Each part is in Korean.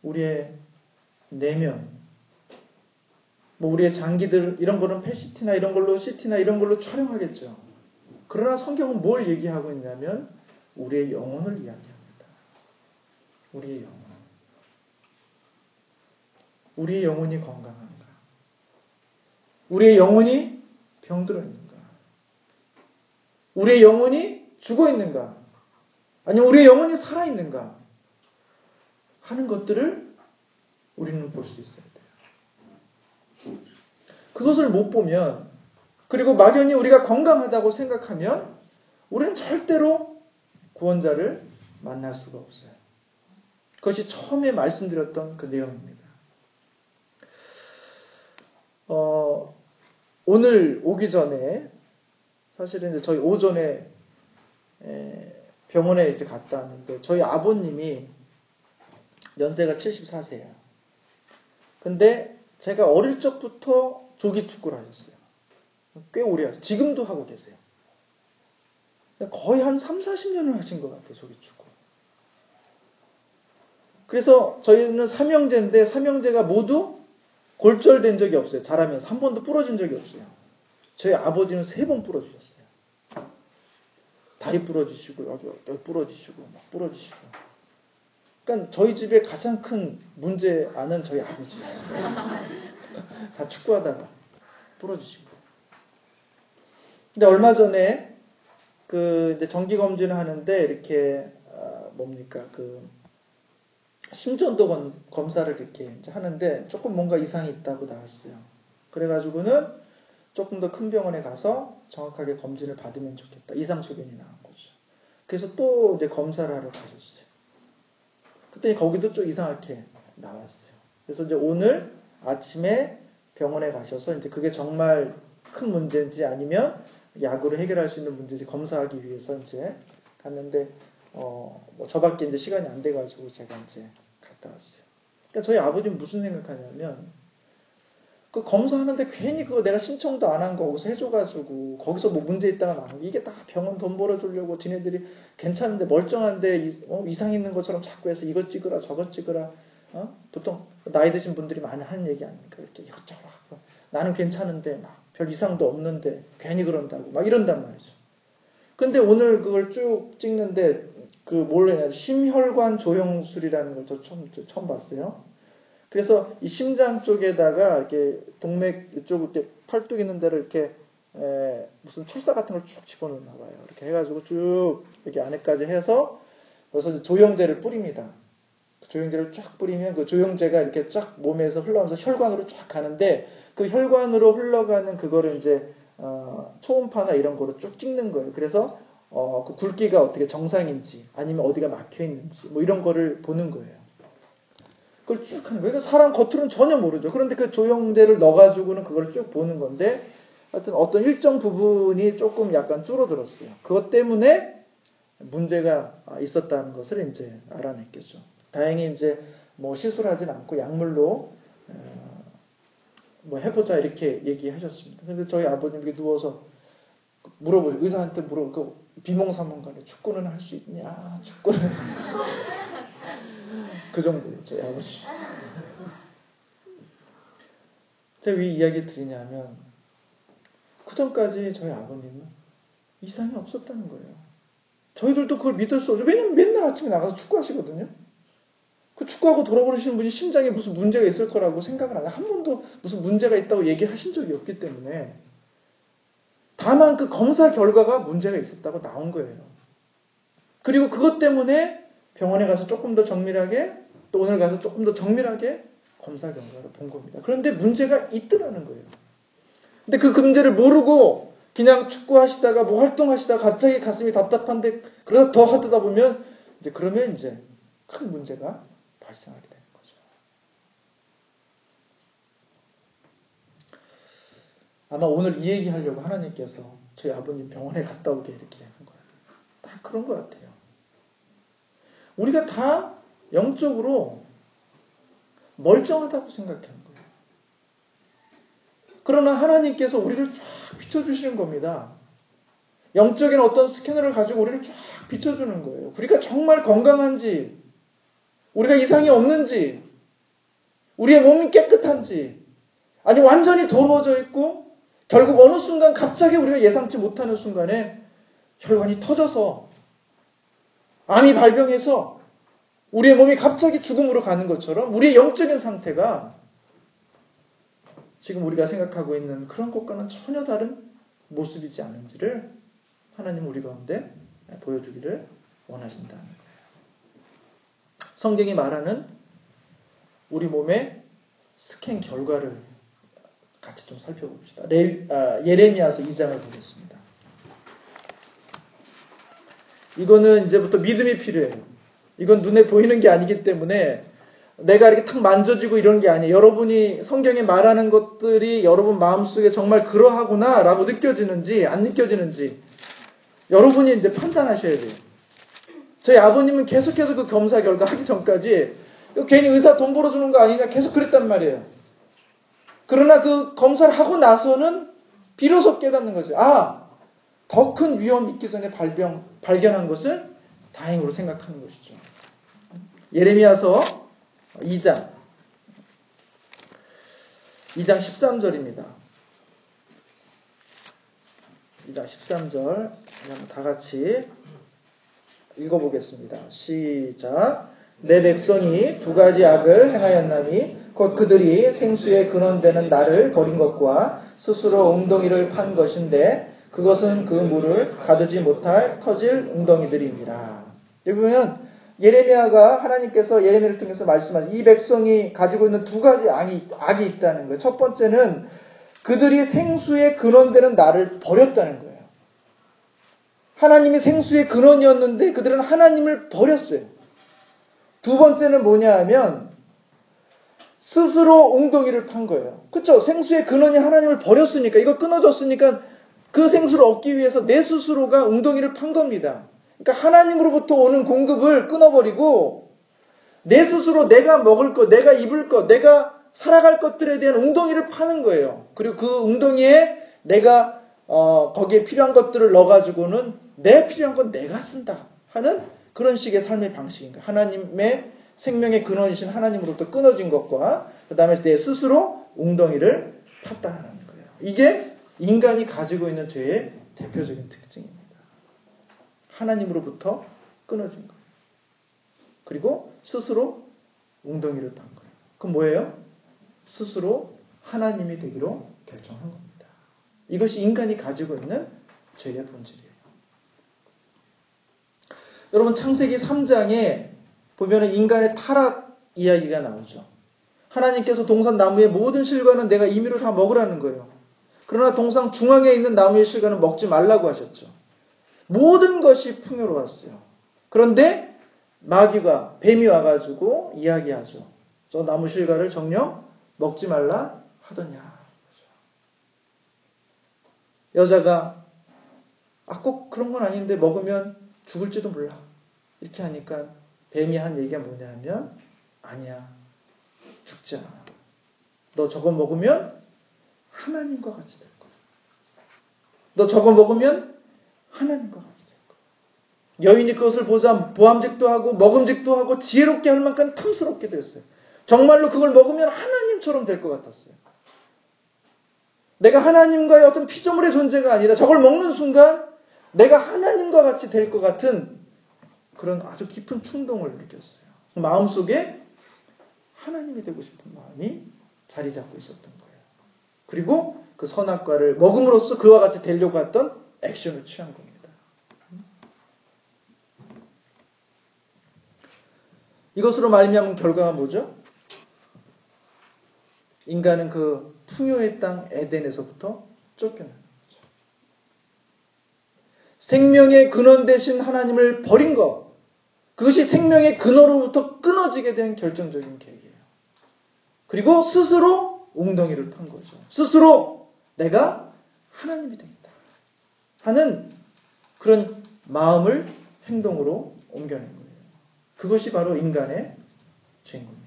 우리의 내면, 뭐 우리의 장기들 이런 거는 펫시티나 이런 걸로 CT나 이런 걸로 촬영하겠죠. 그러나 성경은 뭘 얘기하고 있냐면 우리의 영혼을 이야기합니다. 우리의 영혼. 우리의 영혼이 건강한가? 우리의 영혼이 병들어 있는가? 우리의 영혼이 죽어 있는가? 아니면 우리의 영혼이 살아 있는가? 하는 것들을 우리는 볼 수 있어야 돼요. 그것을 못 보면, 그리고 막연히 우리가 건강하다고 생각하면 우리는 절대로 구원자를 만날 수가 없어요. 그것이 처음에 말씀드렸던 그 내용입니다. 오늘 오기 전에 사실은 이제 저희 오전에 병원에 이제 갔다 왔는데 저희 아버님이 연세가 74세예요. 근데 제가 어릴 적부터 조기 축구를 하셨어요. 꽤 오래 하셨어요. 지금도 하고 계세요. 거의 한 3, 40년을 하신 것 같아요. 조기 축구. 그래서 저희는 삼형제인데 삼형제가 모두 골절된 적이 없어요. 잘하면서. 한 번도 부러진 적이 없어요. 저희 아버지는 3번 부러지셨어요. 다리 부러지시고 여기 부러지시고 막 부러지시고. 그러니까 저희 집에 가장 큰 문제아는 저희 아버지예요. 다 축구하다가 부러지시고. 근데 얼마 전에 이제 정기 검진을 하는데 이렇게 심전도 검사를 이렇게 이제 하는데 조금 뭔가 이상이 있다고 나왔어요. 그래가지고는 조금 더 큰 병원에 가서 정확하게 검진을 받으면 좋겠다. 이상 소견이 나온 거죠. 그래서 또 이제 검사를 하러 가셨어요. 그랬더니 거기도 좀 이상하게 나왔어요. 그래서 이제 오늘 아침에 병원에 가셔서 이제 그게 정말 큰 문제인지 아니면 약으로 해결할 수 있는 문제인지 검사하기 위해서 이제 갔는데 저밖에 이제 시간이 안 돼가지고 제가 이제 갔다 왔어요. 그러니까 저희 아버지는 무슨 생각하냐면 그 검사하는데 괜히 그거 내가 신청도 안 한 거 거기서 해줘가지고 거기서 뭐 문제 있다가 나오고 이게 다 병원 돈 벌어주려고 지네들이 괜찮은데 멀쩡한데 이상 있는 것처럼 자꾸 해서 이것 찍으라 저것 찍으라. 보통 나이 드신 분들이 많이 하는 얘기 아닙니까? 이렇게 이것저것 하고 나는 괜찮은데 막 별 이상도 없는데 괜히 그런다고 막 이런단 말이죠. 근데 오늘 그걸 쭉 찍는데 심혈관 조형술이라는 걸 저 처음 봤어요. 그래서 이 심장 쪽에다가 이렇게 동맥 이쪽 이렇게 팔뚝 있는 데를 이렇게 무슨 철사 같은 걸 쭉 집어넣나 봐요. 이렇게 해가지고 쭉 이렇게 안에까지 해서 그래서 조영제를 뿌립니다. 조영제를 쫙 뿌리면 그 조영제가 이렇게 쫙 몸에서 흘러가면서 혈관으로 쫙 가는데 그 혈관으로 흘러가는 그거를 이제 초음파나 이런 거로 쭉 찍는 거예요. 그래서 그 굵기가 어떻게 정상인지 아니면 어디가 막혀 있는지 뭐 이런 거를 보는 거예요. 그걸 쭉 하는 거예요. 그러니까 사람 겉으로는 전혀 모르죠. 그런데 그 조영제를 넣어가지고는 그걸 쭉 보는 건데 하여튼 어떤 일정 부분이 조금 약간 줄어들었어요. 그것 때문에 문제가 있었다는 것을 이제 알아냈겠죠. 다행히 이제 뭐 시술하진 않고 약물로 뭐 해보자 이렇게 얘기하셨습니다. 근데 저희 아버님 이렇게 누워서 물어보죠. 의사한테 물어보고 비몽사몽간에 축구는 할 수 있냐? 축구는 그 정도예요. 저희 아버지. 제가 왜 이야기 드리냐면 그 전까지 저희 아버님은 이상이 없었다는 거예요. 저희들도 그걸 믿을 수 없죠. 왜냐면 맨날 아침에 나가서 축구하시거든요. 그 축구하고 돌아오시는 분이 심장에 무슨 문제가 있을 거라고 생각을 안 해요. 한 번도 무슨 문제가 있다고 얘기하신 적이 없기 때문에 다만 그 검사 결과가 문제가 있었다고 나온 거예요. 그리고 그것 때문에 병원에 가서 조금 더 정밀하게 또 오늘 가서 조금 더 정밀하게 검사 결과를 본 겁니다. 그런데 문제가 있더라는 거예요. 근데 그 문제를 모르고 그냥 축구하시다가 뭐 활동하시다가 갑자기 가슴이 답답한데 그러다 더 하다 보면 그러면 이제 큰 문제가 발생하게 되는 거죠. 아마 오늘 이 얘기하려고 하나님께서 저희 아버님 병원에 갔다 오게 이렇게 한 거예요. 다 그런 것 같아요. 우리가 다 영적으로 멀쩡하다고 생각하는 거예요. 그러나 하나님께서 우리를 쫙 비춰주시는 겁니다. 영적인 어떤 스캐너를 가지고 우리를 쫙 비춰주는 거예요. 우리가 정말 건강한지, 우리가 이상이 없는지, 우리의 몸이 깨끗한지, 아니 완전히 더러워져 있고 결국 어느 순간 갑자기 우리가 예상치 못하는 순간에 혈관이 터져서 암이 발병해서 우리의 몸이 갑자기 죽음으로 가는 것처럼 우리의 영적인 상태가 지금 우리가 생각하고 있는 그런 것과는 전혀 다른 모습이지 않은지를 하나님 우리 가운데 보여주기를 원하신다는 거예요. 성경이 말하는 우리 몸의 스캔 결과를 같이 좀 살펴봅시다. 예레미야서 2장을 보겠습니다. 이거는 이제부터 믿음이 필요해요. 이건 눈에 보이는 게 아니기 때문에 내가 이렇게 탁 만져지고 이런 게 아니에요. 여러분이 성경에 말하는 것들이 여러분 마음속에 정말 그러하구나 라고 느껴지는지 안 느껴지는지 여러분이 이제 판단하셔야 돼요. 저희 아버님은 계속해서 그 검사 결과 하기 전까지 괜히 의사 돈 벌어주는 거 아니냐 계속 그랬단 말이에요. 그러나 그 검사를 하고 나서는 비로소 깨닫는 거죠. 더 큰 위험이 있기 전에 발견한 것을 다행으로 생각하는 것이죠. 예레미야서 2장 13절입니다. 2장 13절 한번 다 같이 읽어보겠습니다. 시작. 내 백성이 두 가지 악을 행하였나니 곧 그들이 생수의 근원되는 나를 버린 것과 스스로 웅덩이를 판 것인데 그것은 그 물을 가두지 못할 터질 웅덩이들입니다. 여기 보면 예레미야가 하나님께서 예레미야를 통해서 말씀하신 이 백성이 가지고 있는 두 가지 악이 있다는 거예요. 첫 번째는 그들이 생수의 근원되는 나를 버렸다는 거예요. 하나님이 생수의 근원이었는데 그들은 하나님을 버렸어요. 두 번째는 뭐냐 하면 스스로 웅덩이를 판 거예요. 그렇죠? 생수의 근원이 하나님을 버렸으니까 이거 끊어졌으니까 그 생수를 얻기 위해서 내 스스로가 웅덩이를 판 겁니다. 그러니까 하나님으로부터 오는 공급을 끊어버리고 내 스스로 내가 먹을 것, 내가 입을 것, 내가 살아갈 것들에 대한 웅덩이를 파는 거예요. 그리고 그 웅덩이에 내가 거기에 필요한 것들을 넣어가지고는 내 필요한 건 내가 쓴다 하는 그런 식의 삶의 방식인가. 하나님의 생명의 근원이신 하나님으로부터 끊어진 것과 그 다음에 내 스스로 웅덩이를 팠다는 거예요. 이게 인간이 가지고 있는 죄의 대표적인 특징입니다. 하나님으로부터 끊어진 거예요. 그리고 스스로 웅덩이를 판 거예요. 그럼 뭐예요? 스스로 하나님이 되기로 결정한 겁니다. 이것이 인간이 가지고 있는 죄의 본질이에요. 여러분 창세기 3장에 보면은 인간의 타락 이야기가 나오죠. 하나님께서 동산 나무의 모든 실과는 내가 임의로 다 먹으라는 거예요. 그러나 동산 중앙에 있는 나무의 실과는 먹지 말라고 하셨죠. 모든 것이 풍요로웠어요. 그런데 마귀가 뱀이 와가지고 이야기하죠. 저 나무 실과를 정녕 먹지 말라 하더냐. 여자가 꼭 그런 건 아닌데 먹으면 죽을지도 몰라. 이렇게 하니까 뱀이 한 얘기가 뭐냐면 아니야. 죽지 않아. 너 저거 먹으면 하나님과 같이 될 거야. 너 저거 먹으면 하나님과 같이 될 거야. 여인이 그것을 보자 보암직도 하고 먹음직도 하고 지혜롭게 할 만큼 탐스럽게 됐어요. 정말로 그걸 먹으면 하나님처럼 될 것 같았어요. 내가 하나님과의 어떤 피조물의 존재가 아니라 저걸 먹는 순간 내가 하나님과 같이 될 것 같은 그런 아주 깊은 충동을 느꼈어요. 마음속에 하나님이 되고 싶은 마음이 자리 잡고 있었던 거예요. 그리고 그 선악과를 먹음으로써 그와 같이 되려고 했던 액션을 취한 겁니다. 이것으로 말미암은 결과가 뭐죠? 인간은 그 풍요의 땅 에덴에서부터 쫓겨나는 거죠. 생명의 근원 되신 하나님을 버린 것, 그것이 생명의 근원으로부터 끊어지게 된 결정적인 계기예요. 그리고 스스로 웅덩이를 판 거죠. 스스로 내가 하나님이 되겠다 하는 그런 마음을 행동으로 옮겨낸 거예요. 그것이 바로 인간의 죄인 겁니다.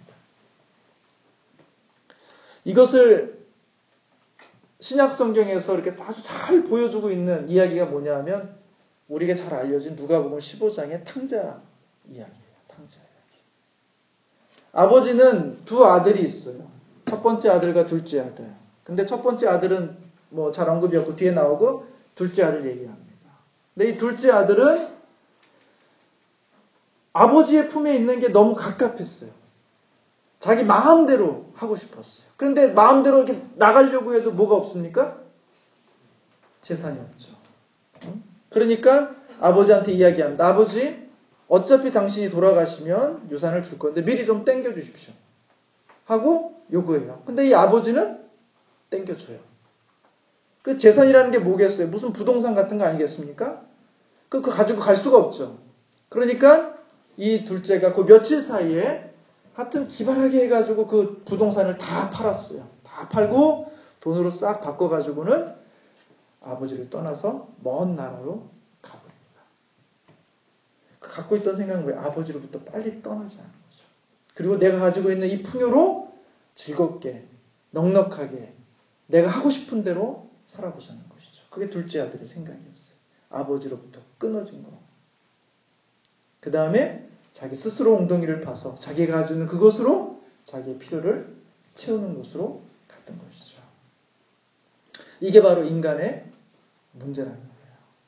이것을 신약 성경에서 이렇게 아주 잘 보여주고 있는 이야기가 뭐냐 하면 우리에게 잘 알려진 누가복음 15장의 탕자 이야기예요. 탕자 이야기. 아버지는 두 아들이 있어요. 첫 번째 아들과 둘째 아들. 근데 첫 번째 아들은 뭐 잘 언급이 없고 뒤에 나오고 둘째 아들 얘기합니다. 근데 이 둘째 아들은 아버지의 품에 있는 게 너무 갑갑했어요. 자기 마음대로 하고 싶었어요. 그런데 마음대로 이렇게 나가려고 해도 뭐가 없습니까? 재산이 없죠. 그러니까 아버지한테 이야기합니다. 아버지, 어차피 당신이 돌아가시면 유산을 줄 건데 미리 좀 땡겨 주십시오. 하고 요구해요. 근데 이 아버지는 땡겨줘요. 그 재산이라는 게 뭐겠어요? 무슨 부동산 같은 거 아니겠습니까? 그거 가지고 갈 수가 없죠. 그러니까 이 둘째가 그 며칠 사이에 하여튼 기발하게 해가지고 그 부동산을 다 팔았어요. 다 팔고 돈으로 싹 바꿔가지고는 아버지를 떠나서 먼 나라로 가버립니다. 갖고 있던 생각은 왜 아버지로부터 빨리 떠나자는 거죠. 그리고 내가 가지고 있는 이 풍요로 즐겁게 넉넉하게 내가 하고 싶은 대로 살아보자는 것이죠. 그게 둘째 아들의 생각이었어요. 아버지로부터 끊어진 거. 그 다음에 자기 스스로 엉덩이를 파서 자기가 가지고 있는 그것으로 자기의 필요를 채우는 곳으로 갔던 것이죠. 이게 바로 인간의 문제라는 거예요.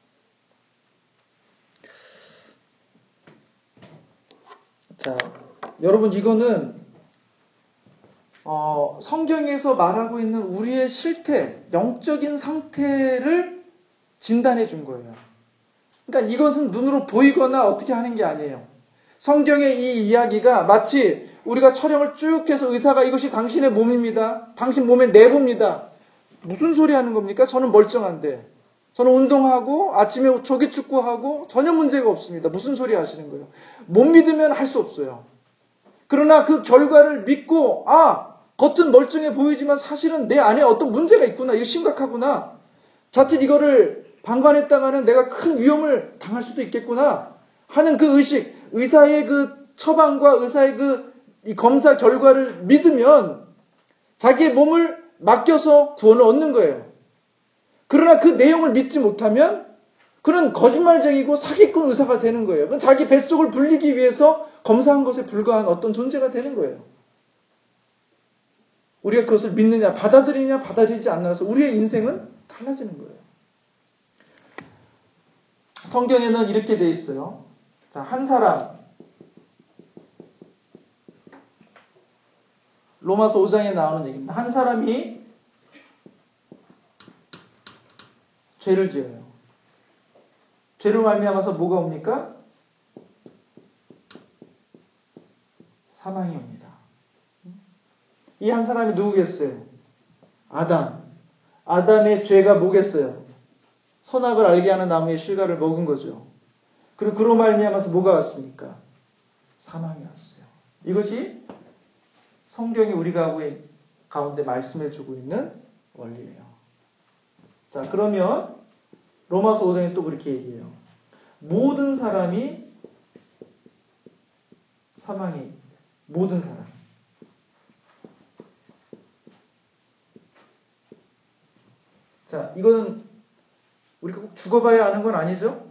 자, 여러분 이거는 성경에서 말하고 있는 우리의 실태, 영적인 상태를 진단해 준 거예요. 그러니까 이것은 눈으로 보이거나 어떻게 하는 게 아니에요. 성경의 이 이야기가 마치 우리가 촬영을 쭉 해서 의사가 이것이 당신의 몸입니다. 당신 몸의 내부입니다. 무슨 소리 하는 겁니까? 저는 멀쩡한데. 저는 운동하고 아침에 조기 축구하고 전혀 문제가 없습니다. 무슨 소리 하시는 거예요? 못 믿으면 할 수 없어요. 그러나 그 결과를 믿고 겉은 멀쩡해 보이지만 사실은 내 안에 어떤 문제가 있구나. 이거 심각하구나. 자칫 이거를 방관했다가는 내가 큰 위험을 당할 수도 있겠구나 하는 그 의식, 의사의 그 처방과 의사의 이 검사 결과를 믿으면 자기의 몸을 맡겨서 구원을 얻는 거예요. 그러나 그 내용을 믿지 못하면 그는 거짓말쟁이고 사기꾼 의사가 되는 거예요. 그건 자기 뱃속을 불리기 위해서 검사한 것에 불과한 어떤 존재가 되는 거예요. 우리가 그것을 믿느냐, 받아들이느냐, 받아들이지 않느냐서 우리의 인생은 달라지는 거예요. 성경에는 이렇게 되어 있어요. 자, 한 사람, 로마서 5장에 나오는 얘기입니다. 한 사람이 죄를 지어요. 죄로 말미암아서 뭐가 옵니까? 사망이 옵니다. 이 한 사람이 누구겠어요? 아담. 아담의 죄가 뭐겠어요? 선악을 알게 하는 나무의 실과를 먹은 거죠. 그리고 그로 말미암아서 뭐가 왔습니까? 사망이 왔어요. 이것이 성경이 우리 가운데 말씀해주고 있는 원리예요. 자, 그러면 로마서 5장에 또 그렇게 얘기해요. 모든 사람이 사망이, 모든 사람. 자, 이거는 우리가 꼭 죽어봐야 아는 건 아니죠?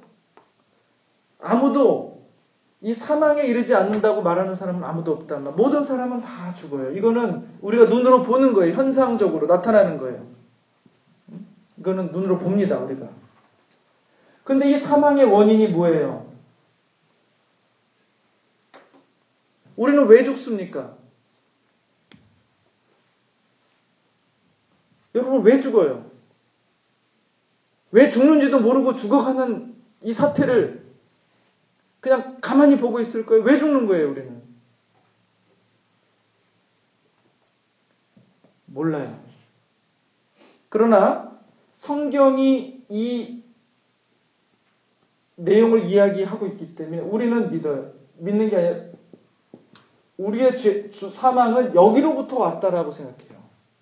아무도 이 사망에 이르지 않는다고 말하는 사람은 아무도 없단 말. 모든 사람은 다 죽어요. 이거는 우리가 눈으로 보는 거예요. 현상적으로 나타나는 거예요. 이거는 눈으로 봅니다, 우리가. 근데 이 사망의 원인이 뭐예요? 우리는 왜 죽습니까? 여러분, 왜 죽어요? 왜 죽는지도 모르고 죽어가는 이 사태를 그냥 가만히 보고 있을 거예요? 왜 죽는 거예요, 우리는? 몰라요. 그러나 성경이 이 내용을 이야기하고 있기 때문에 우리는 믿어요. 믿는 게 아니라 우리의 사망은 여기로부터 왔다라고 생각해요.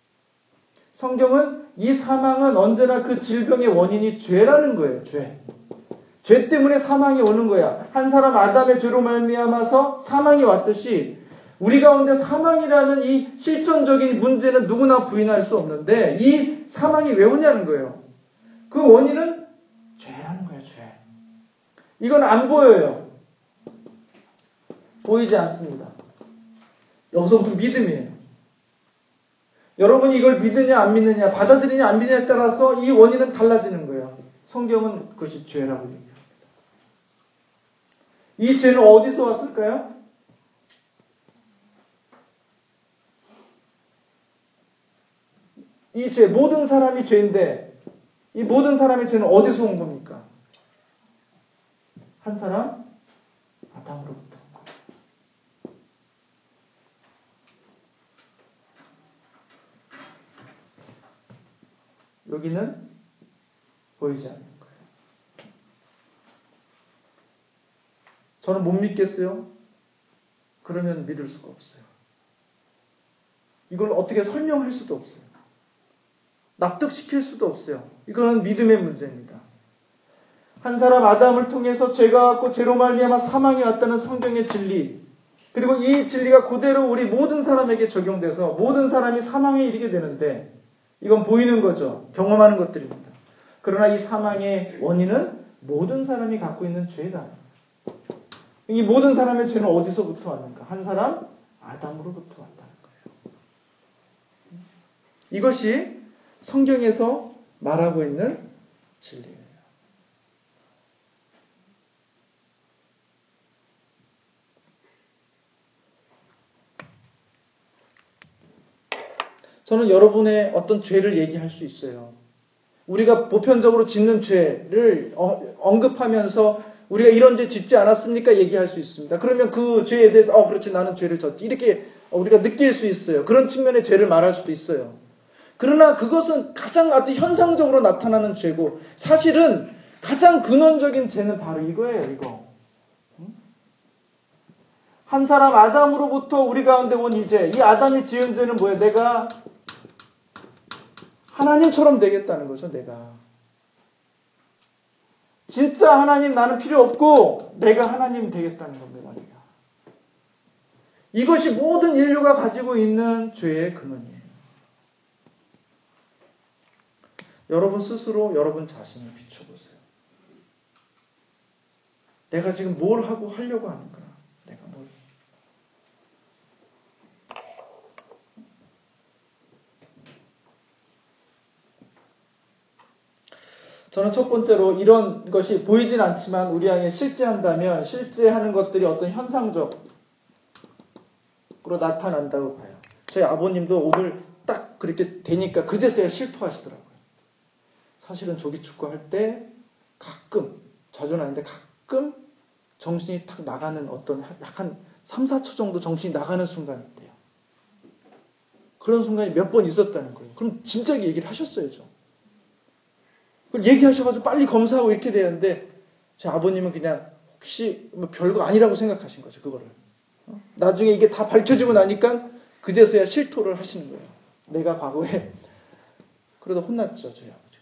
성경은 이 사망은 언제나 그 질병의 원인이 죄라는 거예요. 죄 때문에 사망이 오는 거야. 한 사람 아담의 죄로 말미암아서 사망이 왔듯이 우리 가운데 사망이라는 이 실존적인 문제는 누구나 부인할 수 없는데 이 사망이 왜 오냐는 거예요. 그 원인은 죄라는 거예요. 죄. 이건 안 보여요. 보이지 않습니다. 여기서부터 믿음이에요. 여러분이 이걸 믿느냐 안 믿느냐, 받아들이냐 안 믿느냐에 따라서 이 원인은 달라지는 거예요. 성경은 그것이 죄라고 얘기합니다. 이 죄는 어디서 왔을까요? 이 죄, 모든 사람이 죄인데 이 모든 사람의 죄는 어디서 온 겁니까? 한 사람? 아담으로부터. 여기는 보이지 않는 거예요. 저는 못 믿겠어요? 그러면 믿을 수가 없어요. 이걸 어떻게 설명할 수도 없어요. 납득시킬 수도 없어요. 이거는 믿음의 문제입니다. 한 사람 아담을 통해서 죄가 왔고 죄로 말미암아 사망이 왔다는 성경의 진리, 그리고 이 진리가 그대로 우리 모든 사람에게 적용돼서 모든 사람이 사망에 이르게 되는데, 이건 보이는 거죠. 경험하는 것들입니다. 그러나 이 사망의 원인은 모든 사람이 갖고 있는 죄다. 이 모든 사람의 죄는 어디서부터 왔는가? 한 사람 아담으로부터 왔다는 거예요. 이것이 성경에서 말하고 있는 진리예요. 저는 여러분의 어떤 죄를 얘기할 수 있어요. 우리가 보편적으로 짓는 죄를 언급하면서 우리가 이런 죄 짓지 않았습니까? 얘기할 수 있습니다. 그러면 그 죄에 대해서 그렇지, 나는 죄를 졌지, 이렇게 우리가 느낄 수 있어요. 그런 측면의 죄를 말할 수도 있어요. 그러나 그것은 가장 아주 현상적으로 나타나는 죄고, 사실은 가장 근원적인 죄는 바로 이거예요. 이거. 한 사람 아담으로부터 우리 가운데 온 이 죄, 이 아담이 지은 죄는 뭐예요? 내가 하나님처럼 되겠다는 거죠. 내가 진짜 하나님 나는 필요 없고 내가 하나님 되겠다는 겁니다. 내가. 이것이 모든 인류가 가지고 있는 죄의 근원이에요. 여러분 스스로 여러분 자신을 비춰보세요. 내가 지금 뭘 하고 하려고 하는가? 내가 뭘. 저는 첫 번째로 이런 것이 보이진 않지만 우리 안에 실제한다면 실제하는 것들이 어떤 현상적으로 나타난다고 봐요. 저희 아버님도 오늘 딱 그렇게 되니까 그제서야 실토하시더라고요. 사실은 조기축구 할 때 가끔, 자주는 아닌데 가끔 정신이 탁 나가는 어떤 약간 3, 4초 정도 정신이 나가는 순간이 있대요. 그런 순간이 몇 번 있었다는 거예요. 그럼 진작에 얘기를 하셨어야죠. 그걸 얘기하셔가지고 빨리 검사하고 이렇게 되는데 제 아버님은 그냥 혹시 뭐 별거 아니라고 생각하신 거죠. 그거를. 나중에 이게 다 밝혀지고 나니까 그제서야 실토를 하시는 거예요. 내가 과거에 그러다 혼났죠. 저희 아버지가.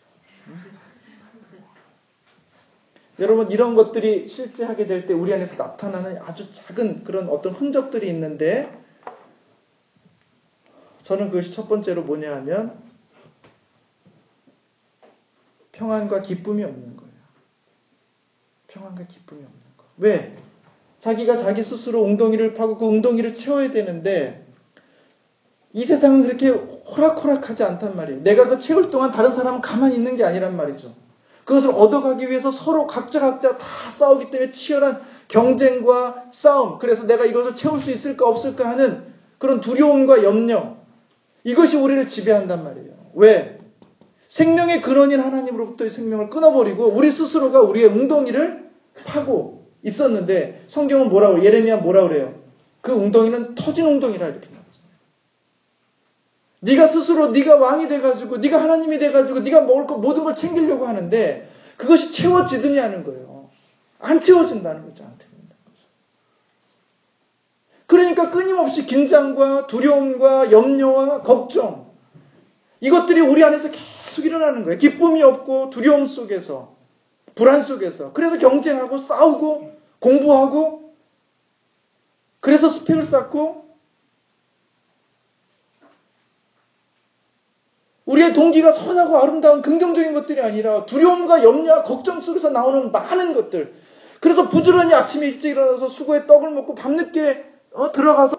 여러분 이런 것들이 실제하게 될 때 우리 안에서 나타나는 아주 작은 그런 어떤 흔적들이 있는데, 저는 그것이 첫 번째로 뭐냐 하면 평안과 기쁨이 없는 거예요. 평안과 기쁨이 없는 거. 왜? 자기가 자기 스스로 웅덩이를 파고 그 웅덩이를 채워야 되는데 이 세상은 그렇게 호락호락하지 않단 말이에요. 내가 그 채울 동안 다른 사람은 가만히 있는 게 아니란 말이죠. 그것을 얻어가기 위해서 서로 각자 다 싸우기 때문에 치열한 경쟁과 싸움, 그래서 내가 이것을 채울 수 있을까 없을까 하는 그런 두려움과 염려, 이것이 우리를 지배한단 말이에요. 왜? 생명의 근원인 하나님으로부터의 생명을 끊어버리고 우리 스스로가 우리의 웅덩이를 파고 있었는데, 성경은 뭐라고, 예레미야 뭐라고 그래요? 그 웅덩이는 터진 웅덩이라 이렇게 말하잖아요. 네가 스스로 네가 왕이 돼가지고 네가 하나님이 돼가지고 네가 먹을 거 모든 걸 챙기려고 하는데 그것이 채워지느냐 하는 거예요. 안 채워진다는 거죠. 안 채워진다는 거죠. 그러니까 끊임없이 긴장과 두려움과 염려와 걱정, 이것들이 우리 안에서 계속 일어나는 거예요. 기쁨이 없고 두려움 속에서, 불안 속에서. 그래서 경쟁하고 싸우고 공부하고, 그래서 스펙을 쌓고, 우리의 동기가 선하고 아름다운 긍정적인 것들이 아니라 두려움과 염려와 걱정 속에서 나오는 많은 것들. 그래서 부지런히 아침에 일찍 일어나서 수고에 떡을 먹고 밤늦게 들어가서